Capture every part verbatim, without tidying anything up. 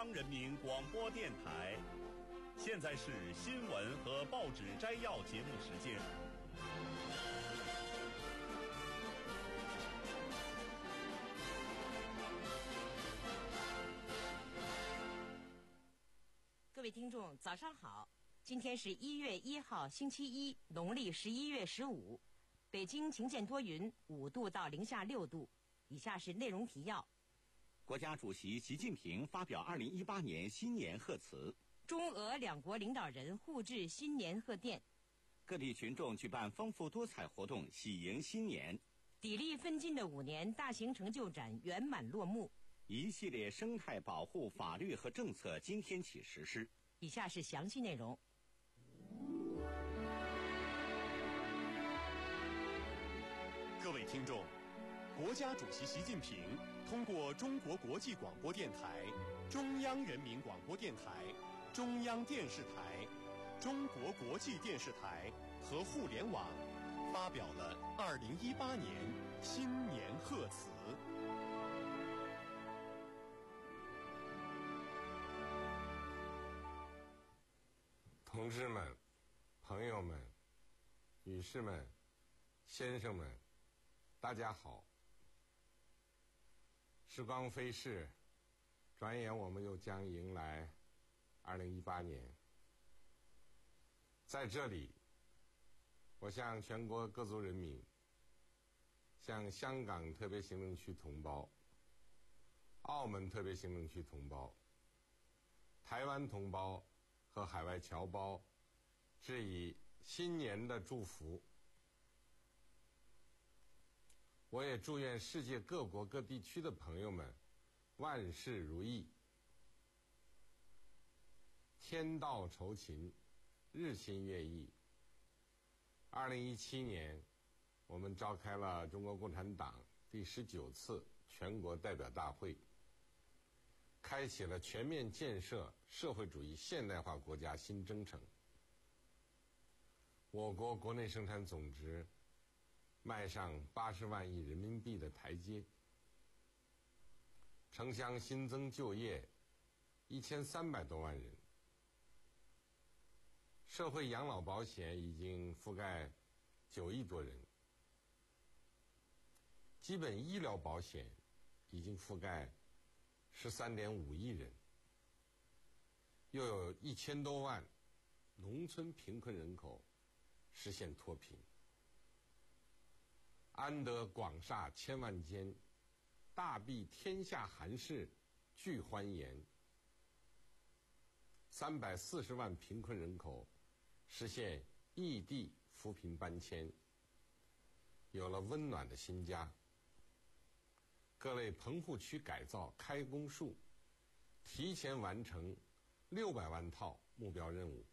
央人民广播电台。现在是新闻和报纸摘要节目时间。 各位听众，早上好！今天是一月一号，星期一，农历十一月十五。北京晴见多云，五度到零下六度。以下是内容提要： 国家主席习近平发表二零一八年新年贺词； 中俄两国领导人互致新年贺电； 各地群众举办丰富多彩活动，喜迎新年； 砥砺奋进的五年大型成就展圆满落幕。 一系列生态保护法律和政策今天起实施。 以下是详细内容。 各位听众，国家主席习近平通过中国国际广播电台、中央人民广播电台、中央电视台、中国国际电视台和互联网，发表了二零一八年新年贺词。 同志们、朋友们、女士们、先生们，大家好！时光飞逝，转眼我们又将迎来二零一八年。在这里，我向全国各族人民、向香港特别行政区同胞、澳门特别行政区同胞、台湾同胞和海外侨胞致以新年的祝福。我也祝愿世界各国各地区的朋友们万事如意，天道酬勤，日新月异。二零一七年，我们召开了中国共产党第十九次全国代表大会，开启了全面建设社会主义现代化国家新征程。我国国内生产总值迈上八十万亿人民币的台阶，城乡新增就业一千三百多万人，社会养老保险已经覆盖九亿多人，基本医疗保险已经覆盖十三点五亿人，又有一千多万农村贫困人口实现脱贫。安得广厦千万间，大庇天下寒士俱欢颜。三百四十万贫困人口实现异地扶贫搬迁，有了温暖的新家。各类棚户区改造开工数提前完成六百万套目标任务，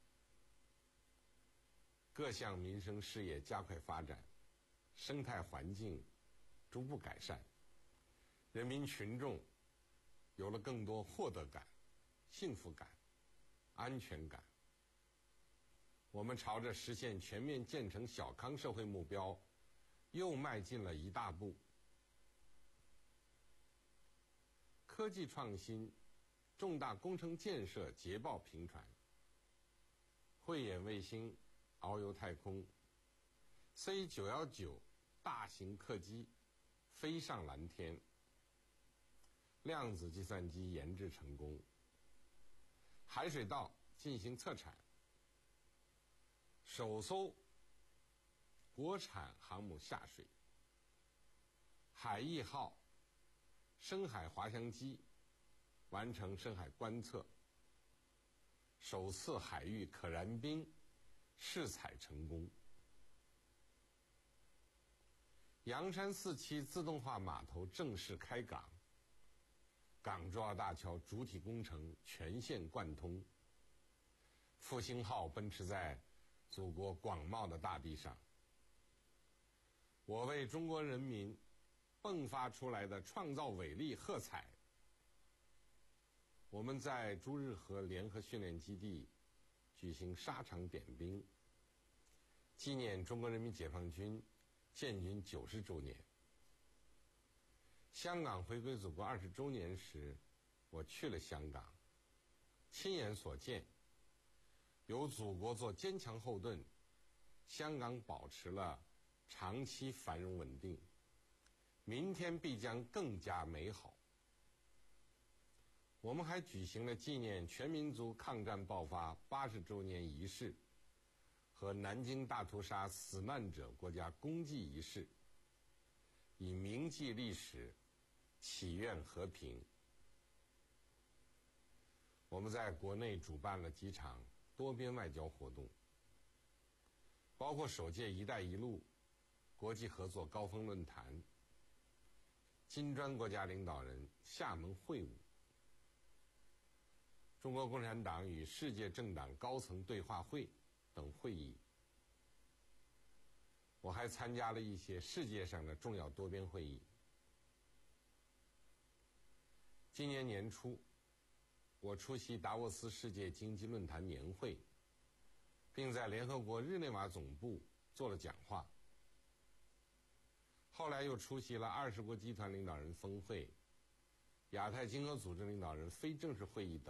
各项民生事业加快发展，生态环境逐步改善，人民群众有了更多获得感、幸福感、安全感。我们朝着实现全面建成小康社会目标又迈进了一大步。科技创新、重大工程建设捷报频传，慧眼卫星遨游太空， C 九一九 大型客机飞上蓝天，量子计算机研制成功，海水稻进行测产，首艘国产航母下水，海翼号深海滑翔机完成深海观测，首次海域可燃冰试采成功。阳山四期自动化码头正式开港，港珠澳大桥主体工程全线贯通，复兴号奔驰在祖国广袤的大地上。我为中国人民迸发出来的创造伟力喝彩。我们在朱日和联合训练基地举行沙场点兵，纪念中国人民解放军建军九十周年。香港回归祖国二十周年时，我去了香港， 亲眼所见，有祖国做坚强后盾，香港保持了长期繁荣稳定，明天必将更加美好。我们还举行了纪念全民族抗战爆发八十周年仪式和南京大屠杀死难者国家公祭仪式，以铭记历史，祈愿和平。我们在国内主办了几场多边外交活动，包括首届“一带一路”国际合作高峰论坛、金砖国家领导人厦门会晤、中国共产党与世界政党高层对话会等会议。我还参加了一些世界上的重要多边会议。今年年初，我出席达沃斯世界经济论坛年会，并在联合国日内瓦总部做了讲话。后来又出席了二十国集团领导人峰会、亚太经合组织领导人非正式会议等。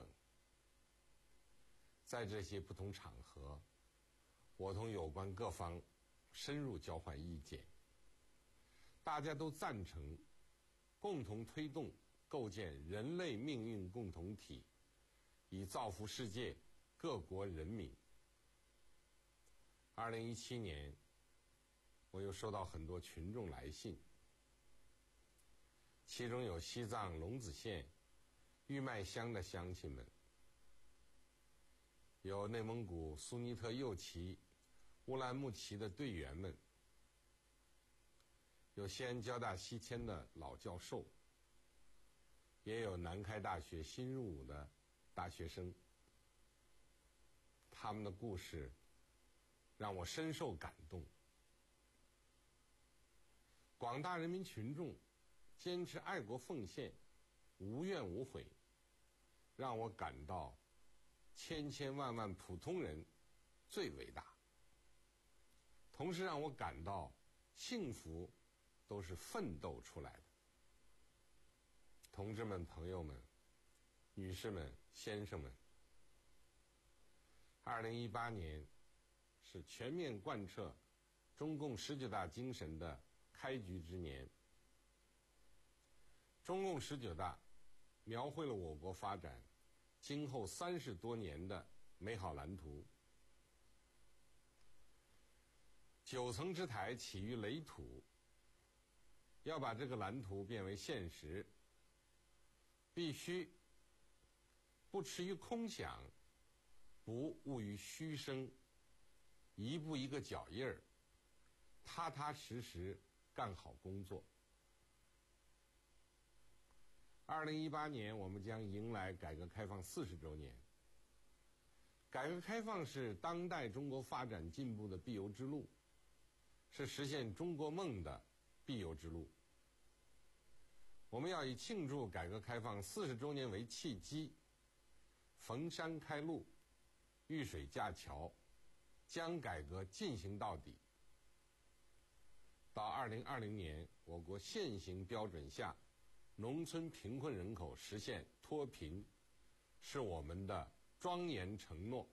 在这些不同场合，我同有关各方深入交换意见，大家都赞成共同推动构建人类命运共同体，以造福世界各国人民。二零一七年，我又收到很多群众来信，其中有西藏龙子县玉麦乡的乡亲们，有内蒙古苏尼特右旗乌兰牧骑的队员们，有西安交大西迁的老教授，也有南开大学新入伍的大学生。他们的故事让我深受感动。广大人民群众坚持爱国奉献，无怨无悔，让我感到千千万万普通人最伟大，同时让我感到幸福都是奋斗出来的。同志们、朋友们、女士们、先生们，二零一八年是全面贯彻中共十九大精神的开局之年。中共十九大描绘了我国发展今后三十多年的美好蓝图。九层之台起于垒土，要把这个蓝图变为现实，必须不驰于空想，不误于虚声，一步一个脚印儿，踏踏实实干好工作。二零一八年，我们将迎来改革开放四十周年。改革开放是当代中国发展进步的必由之路，是实现中国梦的必由之路。我们要以庆祝改革开放四十周年为契机，逢山开路，遇水架桥，将改革进行到底。到二零二零年，我国现行标准下农村贫困人口实现脱贫，是我们的庄严承诺。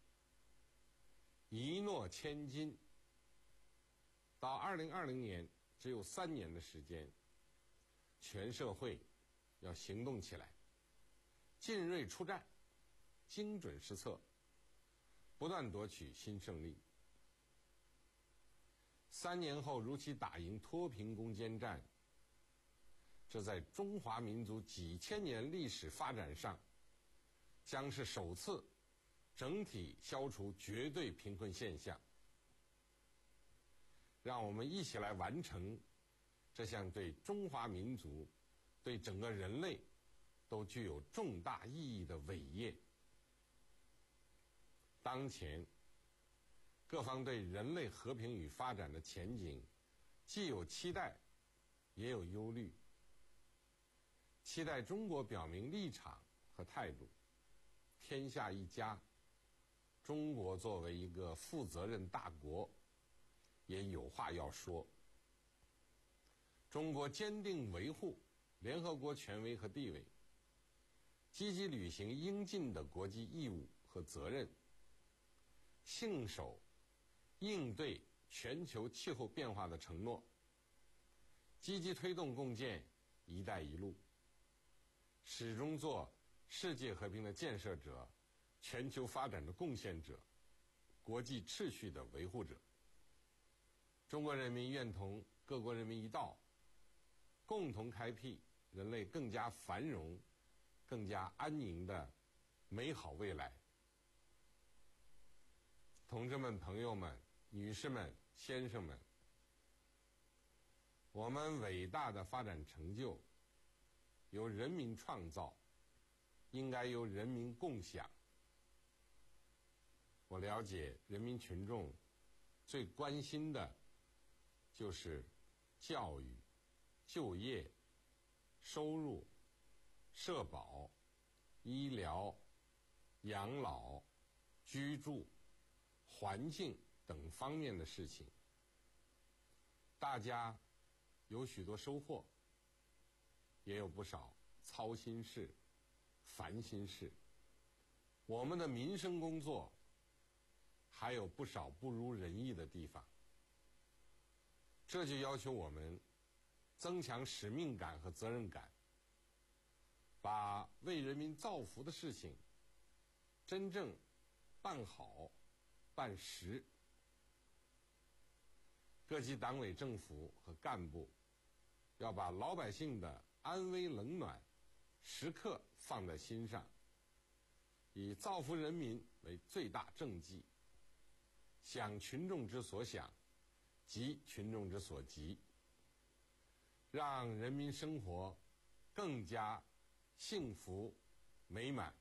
一诺千金，到二零二零年只有三年的时间，全社会要行动起来，进锐出战，精准施策，不断夺取新胜利。三年后如期打赢脱贫攻坚战，这在中华民族几千年历史发展上，将是首次整体消除绝对贫困现象。让我们一起来完成这项对中华民族、对整个人类都具有重大意义的伟业。当前，各方对人类和平与发展的前景，既有期待，也有忧虑。期待中国表明立场和态度，天下一家。中国作为一个负责任大国，也有话要说。中国坚定维护联合国权威和地位， 积极履行应尽的国际义务和责任，信守应对全球气候变化的承诺，积极推动共建“一带一路”，始终做世界和平的建设者、全球发展的贡献者、国际秩序的维护者。中国人民愿同各国人民一道，共同开辟人类更加繁荣、更加安宁的美好未来。同志们、朋友们、女士们、先生们，我们伟大的发展成就由人民创造，应该由人民共享。我了解人民群众最关心的就是教育、就业、收入、社保、医疗、养老、居住、环境等方面的事情。大家有许多收获，也有不少操心事、烦心事。我们的民生工作还有不少不如人意的地方，这就要求我们增强使命感和责任感，把为人民造福的事情真正办好、办实。各级党委政府和干部要把老百姓的安危冷暖时刻放在心上，以造福人民为最大政绩，想群众之所想，急群众之所急，让人民生活更加幸福美满。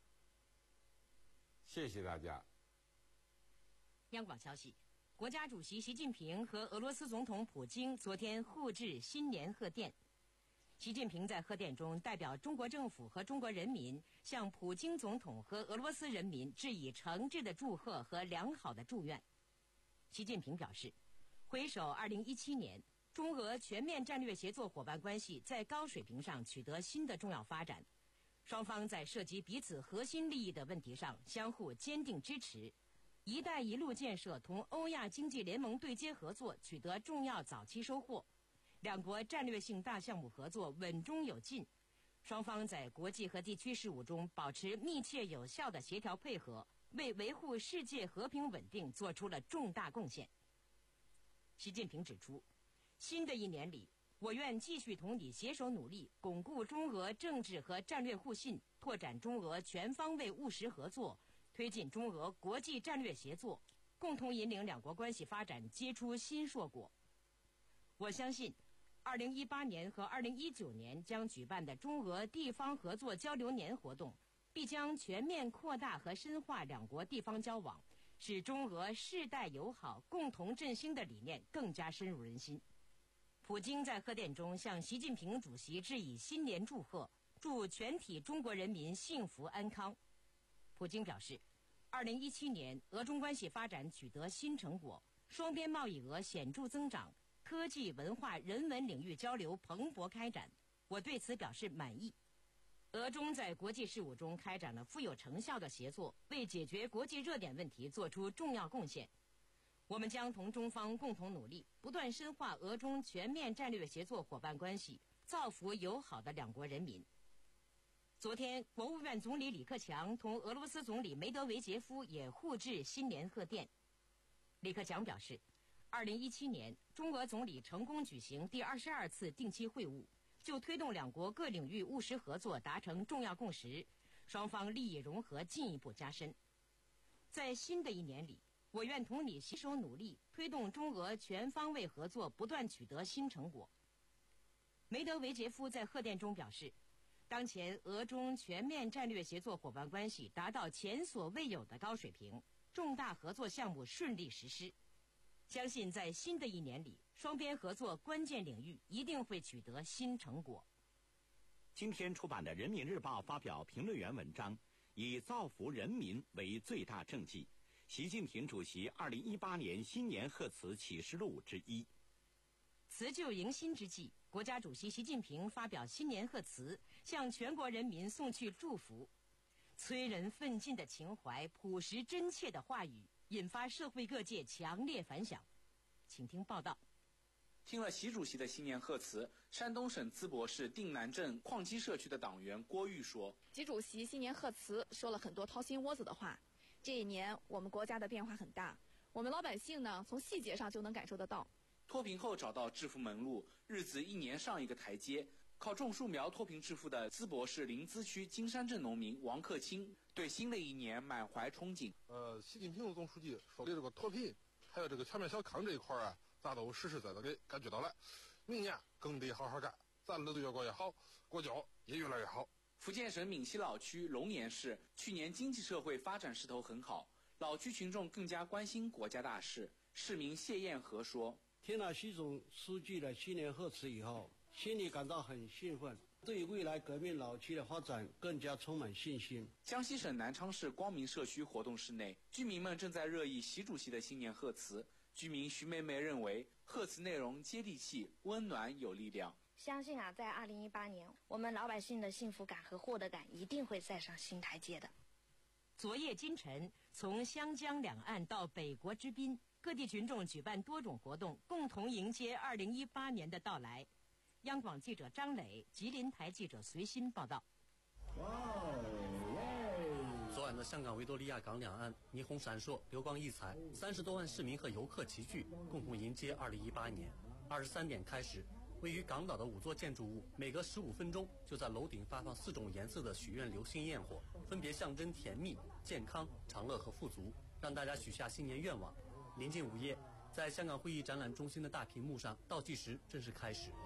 谢谢大家。 央广消息，国家主席习近平和俄罗斯总统普京昨天互致新年贺电。习近平在贺电中代表中国政府和中国人民向普京总统和俄罗斯人民致以诚挚的祝贺和良好的祝愿。习近平表示，回首二零一七年，中俄全面战略协作伙伴关系在高水平上取得新的重要发展，双方在涉及彼此核心利益的问题上相互坚定支持，一带一路建设同欧亚经济联盟对接合作取得重要早期收获，两国战略性大项目合作稳中有进，双方在国际和地区事务中保持密切有效的协调配合，为维护世界和平稳定做出了重大贡献。习近平指出，新的一年里，我愿继续同你携手努力，巩固中俄政治和战略互信，拓展中俄全方位务实合作，推进中俄国际战略协作，共同引领两国关系发展结出新硕果。我相信二零一八年和二零一九年将举办的中俄地方合作交流年活动，必将全面扩大和深化两国地方交往，使中俄世代友好、共同振兴的理念更加深入人心。普京在贺电中向习近平主席致以新年祝贺，祝全体中国人民幸福安康。普京表示，二零一七年俄中关系发展取得新成果，双边贸易额显著增长，科技、文化、人文领域交流蓬勃开展，我对此表示满意。俄中在国际事务中开展了富有成效的协作，为解决国际热点问题做出重要贡献。我们将同中方共同努力，不断深化俄中全面战略协作伙伴关系，造福友好的两国人民。昨天，国务院总理李克强同俄罗斯总理梅德韦杰夫也互致新年贺电。李克强表示，二零一七年，中俄总理成功举行第二十二次定期会晤，就推动两国各领域务实合作达成重要共识，双方利益融合进一步加深。在新的一年里，我愿同你携手努力，推动中俄全方位合作不断取得新成果。梅德韦杰夫在贺电中表示，当前俄中全面战略协作伙伴关系达到前所未有的高水平，重大合作项目顺利实施。相信在新的一年里，双边合作关键领域一定会取得新成果。 今天出版的《人民日报》发表评论员文章，以造福人民为最大政绩，习近平主席二零一八年新年贺词启示录之一。 辞旧迎新之际， 国家主席习近平发表新年贺词，向全国人民送去祝福。催人奋进的情怀，朴实真切的话语，引发社会各界强烈反响。请听报道。 听了习主席的新年贺词，山东省淄博市定南镇矿基社区的党员郭玉说：“ 习主席新年贺词说了很多掏心窝子的话。这一年，我们国家的变化很大，我们老百姓呢，从细节上就能感受得到。 脱贫后找到致富门路，日子一年上一个台阶。靠种树苗脱贫致富的淄博市临淄区金山镇农民王克清对新的一年满怀憧憬。 呃，习近平总书记说的这个脱贫，还有这个全面小康这一块啊，咱都实实在在的感觉到了。明年更得好好干，咱日子越过越好，国家也越来越好。” 福建省闽西老区龙岩市去年经济社会发展势头很好，老区群众更加关心国家大事。市民谢艳和说：“ 听了习总书记的新年贺词以后，心里感到很兴奋，对未来革命老区的发展更加充满信心。” 江西省南昌市光明社区活动室内，居民们正在热议习主席的新年贺词。居民徐梅梅认为，贺词内容接地气、温暖、有力量。 相信啊，在二零一八年，我们老百姓的幸福感和获得感一定会再上新台阶的。 昨夜今晨，从湘江两岸到北国之滨，各地群众举办多种活动，共同迎接二零一八年的到来。央广记者张磊、吉林台记者随心报道。 昨晚的香港维多利亚港两岸霓虹闪烁，流光溢彩，三十多万市民和游客齐聚，共同迎接二零一八年。二十三点开始，位于港岛的五座建筑物，每隔十五分钟就在楼顶发放四种颜色的许愿流星焰火，分别象征甜蜜、健康、长乐和富足，让大家许下新年愿望。临近午夜，在香港会议展览中心的大屏幕上，倒计时正式开始。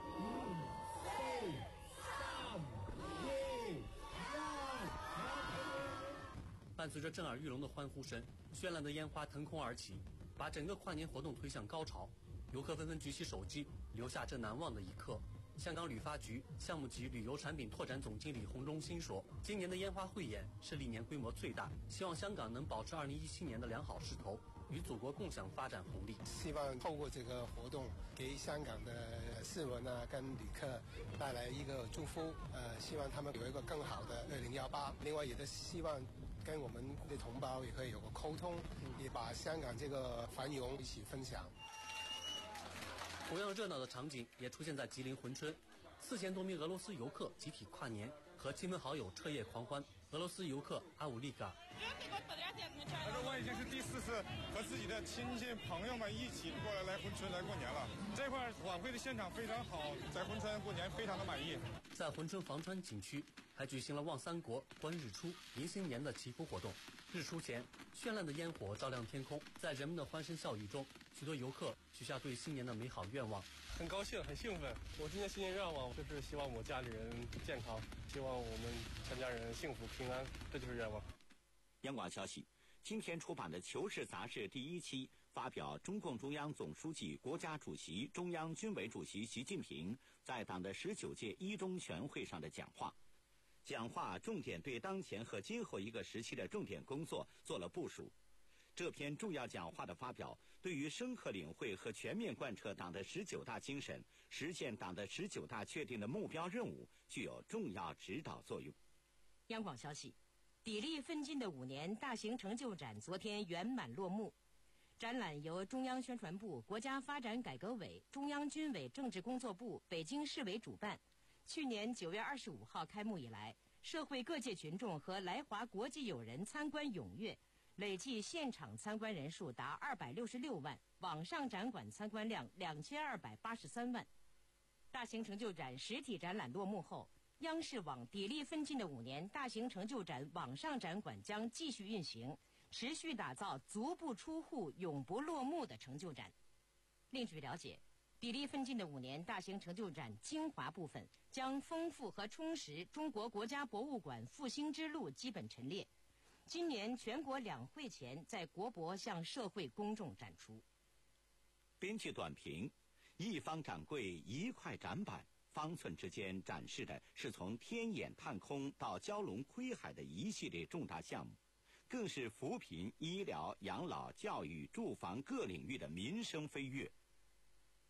伴随着震耳欲聋的欢呼声，绚烂的烟花腾空而起，把整个跨年活动推向高潮。游客纷纷举起手机，留下这难忘的一刻。香港旅发局项目及旅游产品拓展总经理洪忠新说：“今年的烟花汇演是历年规模最大，希望香港能保持二零一七年的良好势头，与祖国共享发展红利。 希望透过这个活动，给香港的市民啊跟旅客带来一个祝福。呃，希望他们有一个更好的二零幺八。另外，也是希望跟我们的同胞也可以有个沟通，也把香港这个繁荣一起分享。” 同样热闹的场景也出现在吉林珲春，四千多名俄罗斯游客集体跨年，和亲朋好友彻夜狂欢。俄罗斯游客阿武利嘎：“ 他说我已经是第四次和自己的亲戚朋友们一起过来来珲春来过年了。这块晚会的现场非常好，在珲春过年非常的满意。” 在珲春房川景区还举行了望三国、观日出、迎新年的祈福活动。日出前，绚烂的烟火照亮天空，在人们的欢声笑语中，许多游客许下对新年的美好愿望。 很高兴，很兴奋。我今年新年愿望就是希望我家里人健康，希望我们全家人幸福平安，这就是愿望。 央广消息，今天出版的《求是》杂志第一期发表中共中央总书记、国家主席、中央军委主席习近平在党的十九届一中全会上的讲话。讲话重点对当前和今后一个时期的重点工作做了部署。这篇重要讲话的发表，对于深刻领会和全面贯彻党的十九大精神，实现党的十九大确定的目标任务，具有重要指导作用。 央广消息，砥砺奋进的五年大型成就展昨天圆满落幕。展览由中央宣传部、国家发展改革委、中央军委政治工作部、北京市委主办。去年九月二十五号开幕以来，社会各界群众和来华国际友人参观踊跃，累计现场参观人数达二百六十六万，网上展馆参观量两千二百八十三万。大型成就展实体展览落幕后，央视网砥砺奋进的五年大型成就展网上展馆将继续运行，持续打造足不出户、永不落幕的成就展。另据了解，砥砺奋进的五年大型成就展精华部分将丰富和充实中国国家博物馆复兴之路基本陈列，今年全国两会前在国博向社会公众展出。 编辑短评：一方展柜一块展板，方寸之间展示的是从天眼探空到蛟龙窥海的一系列重大项目，更是扶贫、医疗、养老、教育、住房各领域的民生飞跃。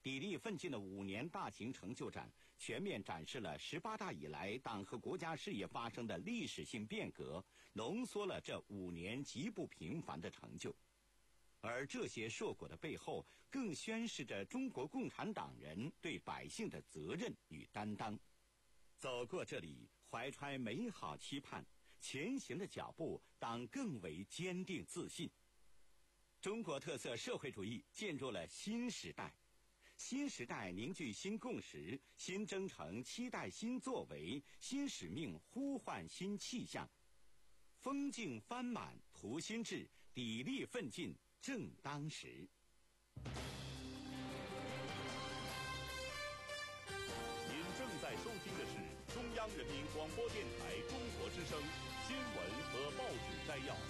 砥砺奋进的五年大型成就展，全面展示了十八大以来党和国家事业发生的历史性变革，浓缩了这五年极不平凡的成就。而这些硕果的背后，更宣示着中国共产党人对百姓的责任与担当。走过这里，怀揣美好期盼，前行的脚步当更为坚定自信。中国特色社会主义进入了新时代，新时代凝聚新共识，新征程期待新作为，新使命呼唤新气象。风景帆满图新志，砥砺奋进正当时。 您正在收听的是中央人民广播电台中国之声新闻和报纸摘要。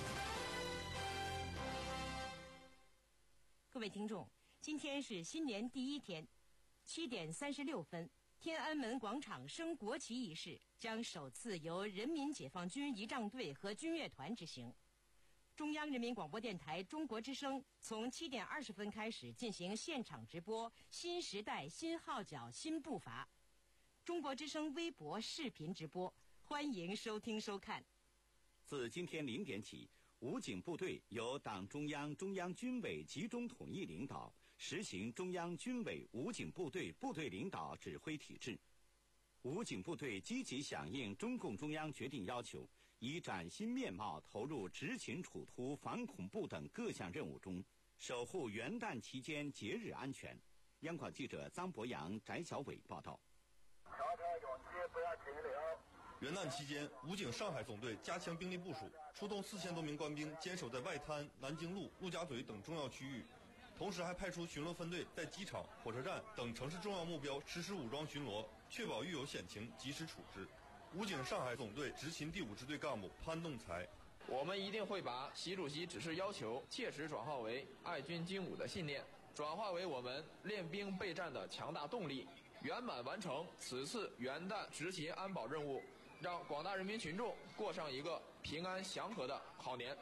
各位听众，今天是新年第一天，七点三十六分，天安门广场升国旗仪式将首次由人民解放军仪仗队和军乐团执行。中央人民广播电台中国之声从七点二十分开始进行现场直播新时代新号角新步伐，中国之声微博视频直播，欢迎收听收看。 自今天零点起，武警部队由党中央、中央军委集中统一领导，实行中央军委武警部队部队领导指挥体制。武警部队积极响应中共中央决定要求，以崭新面貌投入执勤处突、反恐怖等各项任务中，守护元旦期间节日安全。央广记者臧博洋、翟小伟报道。 元旦期间，武警上海总队加强兵力部署，出动四千多名官兵坚守在外滩、南京路、陆家嘴等重要区域，同时还派出巡逻分队在机场、火车站等城市重要目标实施武装巡逻，确保遇有险情及时处置。武警上海总队执勤第五支队干部潘栋才： 我们一定会把习主席指示要求切实转化为爱军经武的信念，转化为我们练兵备战的强大动力，圆满完成此次元旦执勤安保任务，让广大人民群众过上一个平安祥和的好年。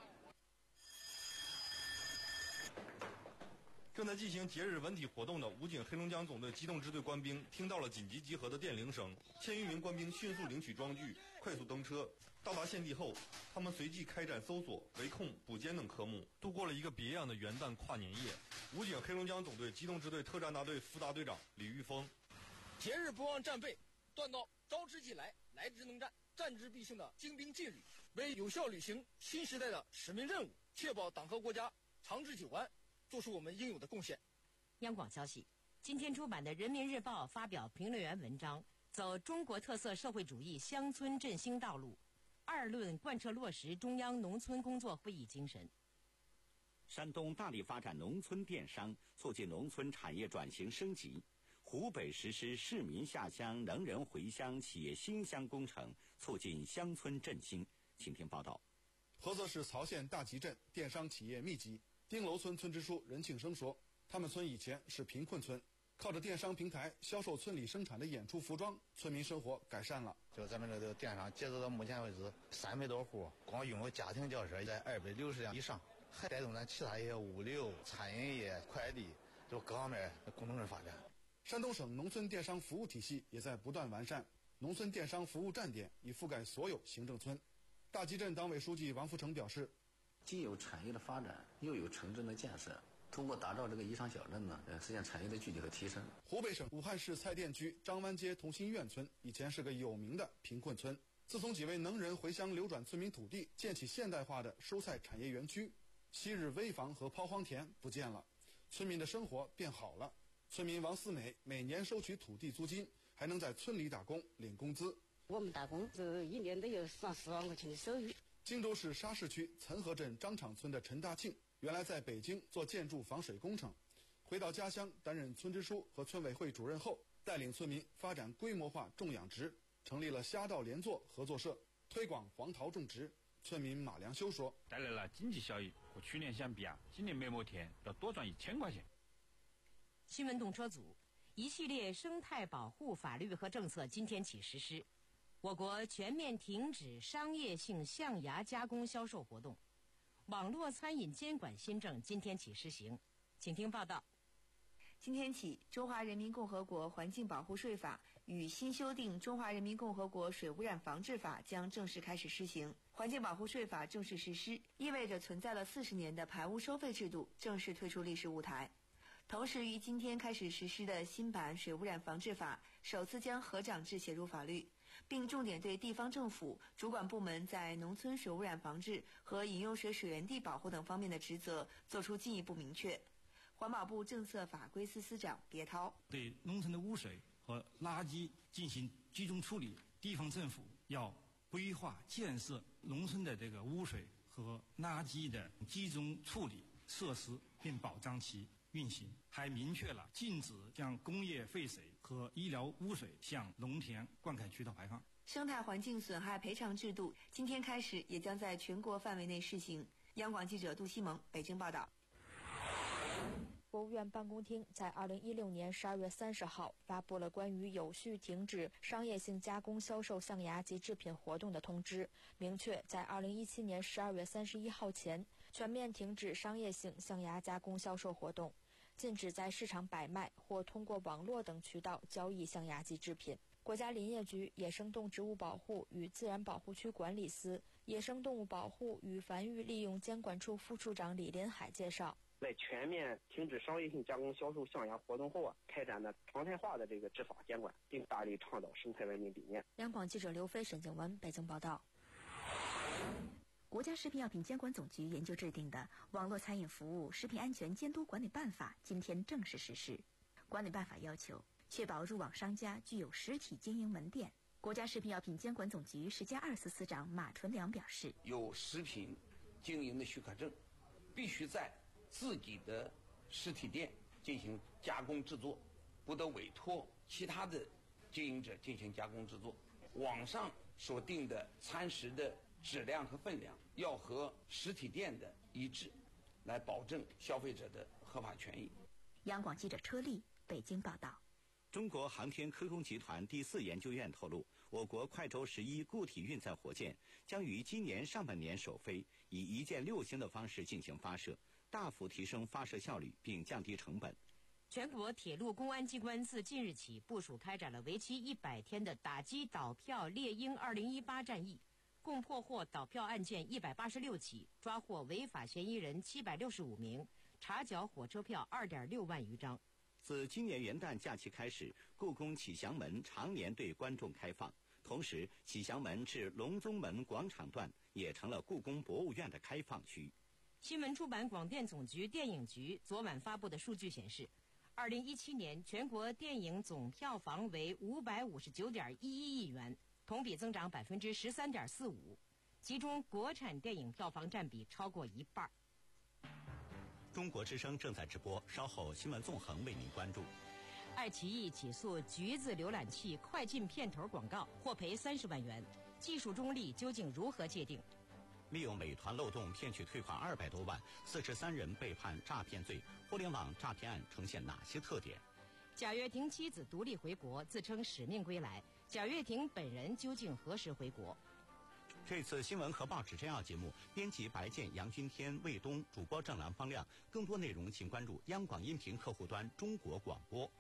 正在进行节日文体活动的武警黑龙江总队机动支队官兵听到了紧急集合的电铃声，千余名官兵迅速领取装具，快速登车。到达现地后，他们随即开展搜索、围控、捕歼等科目，度过了一个别样的元旦跨年夜。武警黑龙江总队机动支队特战大队副大队长李玉峰： 节日不忘战备，锻造招之即来、来之能战、战之必胜的精兵劲旅，为有效履行新时代的使命任务，确保党和国家长治久安，做出我们应有的贡献。 央广消息，今天出版的《人民日报》发表评论员文章，走中国特色社会主义乡村振兴道路，二论贯彻落实中央农村工作会议精神。 山东大力发展农村电商，促进农村产业转型升级。湖北实施市民下乡、能人回乡、企业新乡工程，促进乡村振兴。请听报道。 菏泽市曹县大集镇电商企业密集。丁楼村村支书任庆生说，他们村以前是贫困村，靠着电商平台销售村里生产的演出服装，村民生活改善了。 就咱们这个电商截止到目前为止，三百多户，光拥有家庭轿车在二百六十辆以上，还带动咱其他一些物流、餐饮业、快递，就各方面共同的发展。 山东省农村电商服务体系也在不断完善，农村电商服务站点已覆盖所有行政村。大集镇党委书记王福成表示， 既有产业的发展，又有城镇的建设，通过打造这个宜商小镇呢，呃，实现产业的聚集和提升。 湖北省武汉市蔡甸区张湾街同心苑村以前是个有名的贫困村，自从几位能人回乡流转村民土地，建起现代化的蔬菜产业园区，昔日危房和抛荒田不见了，村民的生活变好了。村民王思美每年收取土地租金，还能在村里打工领工资。 我们打工这一年都有上十万块钱的收入。 荆州市沙市区岑河镇张场村的陈大庆，原来在北京做建筑防水工程，回到家乡担任村支书和村委会主任后，带领村民发展规模化种养殖，成立了虾稻联作合作社，推广黄桃种植。村民马良修说， 带来了经济效益，和去年相比啊，今年每亩田要多赚一千块钱。 新闻动车组，一系列生态保护法律和政策今天起实施。我国全面停止商业性象牙加工销售活动，网络餐饮监管新政今天起施行。请听报道。 今天起，《中华人民共和国环境保护税法》与新修订《中华人民共和国水污染防治法》将正式开始施行。环境保护税法正式实施，意味着存在了四十年的排污收费制度正式退出历史舞台。同时，于今天开始实施的新版水污染防治法首次将合长制写入法律，并重点对地方政府主管部门在农村水污染防治和饮用水水源地保护等方面的职责作出进一步明确。环保部政策法规司司长别涛对农村的污水和垃圾进行集中处理，地方政府要规划建设农村的这个污水和垃圾的集中处理设施，并保障其运行。还明确了禁止将工业废水和医疗污水向农田灌溉渠道排放。 生态环境损害赔偿制度今天开始也将在全国范围内试行。央广记者杜西蒙北京报道。 国务院办公厅在二零一六年十二月三十号发布了关于有序停止商业性加工销售象牙及制品活动的通知，明确在二零一七年十二月三十一号前全面停止商业性象牙加工销售活动，禁止在市场摆卖或通过网络等渠道交易象牙及制品。国家林业局野生动植物保护与自然保护区管理司野生动物保护与繁育利用监管处副处长李林海介绍， 在全面停止商业性加工销售象牙活动后啊，开展了常态化的这个执法监管，并大力倡导生态文明理念。 央广记者刘飞、沈静文北京报道。 国家食品药品监管总局研究制定的《网络餐饮服务食品安全监督管理办法》今天正式实施。管理办法要求，确保入网商家具有实体经营门店。国家食品药品监管总局十加二司司长马纯良表示， 有食品经营的许可证，必须在自己的实体店进行加工制作，不得委托其他的经营者进行加工制作。网上所定的餐食的质量和分量要和实体店的一致，来保证消费者的合法权益。 央广记者车丽北京报道。 中国航天科工集团第四研究院透露，我国快舟十一固体运载火箭将于今年上半年首飞，以一箭六星的方式进行发射，大幅提升发射效率并降低成本。 全国铁路公安机关自近日起部署开展了为期一百天的打击倒票猎鹰二零一八战役，共破获倒票案件一百八十六起，抓获违法嫌疑人七百六十五名，查缴火车票二点六万余张。 自今年元旦假期开始，故宫启祥门常年对观众开放，同时启祥门至隆宗门广场段也成了故宫博物院的开放区。 新闻出版广电总局电影局昨晚发布的数据显示，二零一七年全国电影总票房为五百五十九点一一亿元，同比增长百分之十三点四五，其中国产电影票房占比超过一半。 中国之声正在直播，稍后新闻纵横为您关注。 爱奇艺起诉橘子浏览器快进片头广告，获赔三十万元，技术中立究竟如何界定？ 利用美团漏洞骗取退款二百多万，四十三人被判诈骗罪，互联网诈骗案呈现哪些特点？ 贾跃亭妻子独立回国，自称使命归来，贾跃亭本人究竟何时回国？ 这次新闻和报纸摘要节目，编辑白健、杨君天、魏东，主播郑兰、方亮。更多内容请关注央广音频客户端中国广播。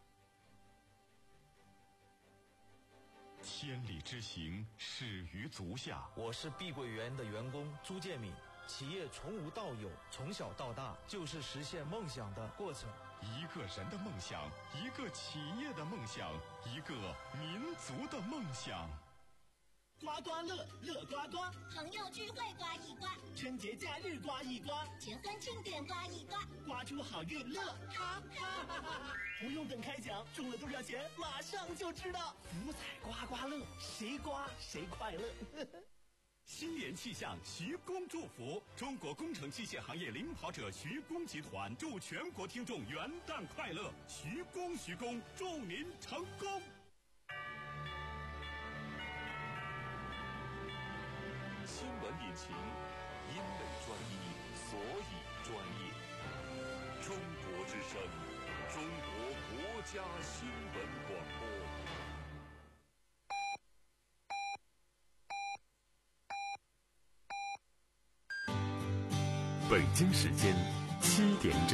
千里之行，始于足下。 我是碧桂园的员工朱建敏。企业从无到有，从小到大就是实现梦想的过程。 一个人的梦想，一个企业的梦想，一个民族的梦想。 刮刮乐，乐刮刮， 朋友聚会刮一刮， 春节假日刮一刮， 结婚庆典刮一刮， 刮出好运乐哈哈哈哈！不用等开奖，中了多少钱马上就知道。福彩刮刮乐，谁刮谁快乐。 新年气象，徐工祝福中国工程机械行业领跑者徐工集团祝全国听众元旦快乐，徐工徐工，祝您成功。 新闻引擎，因为专一，所以专业。中国之声，中国国家新闻广播。 北京时间七点整。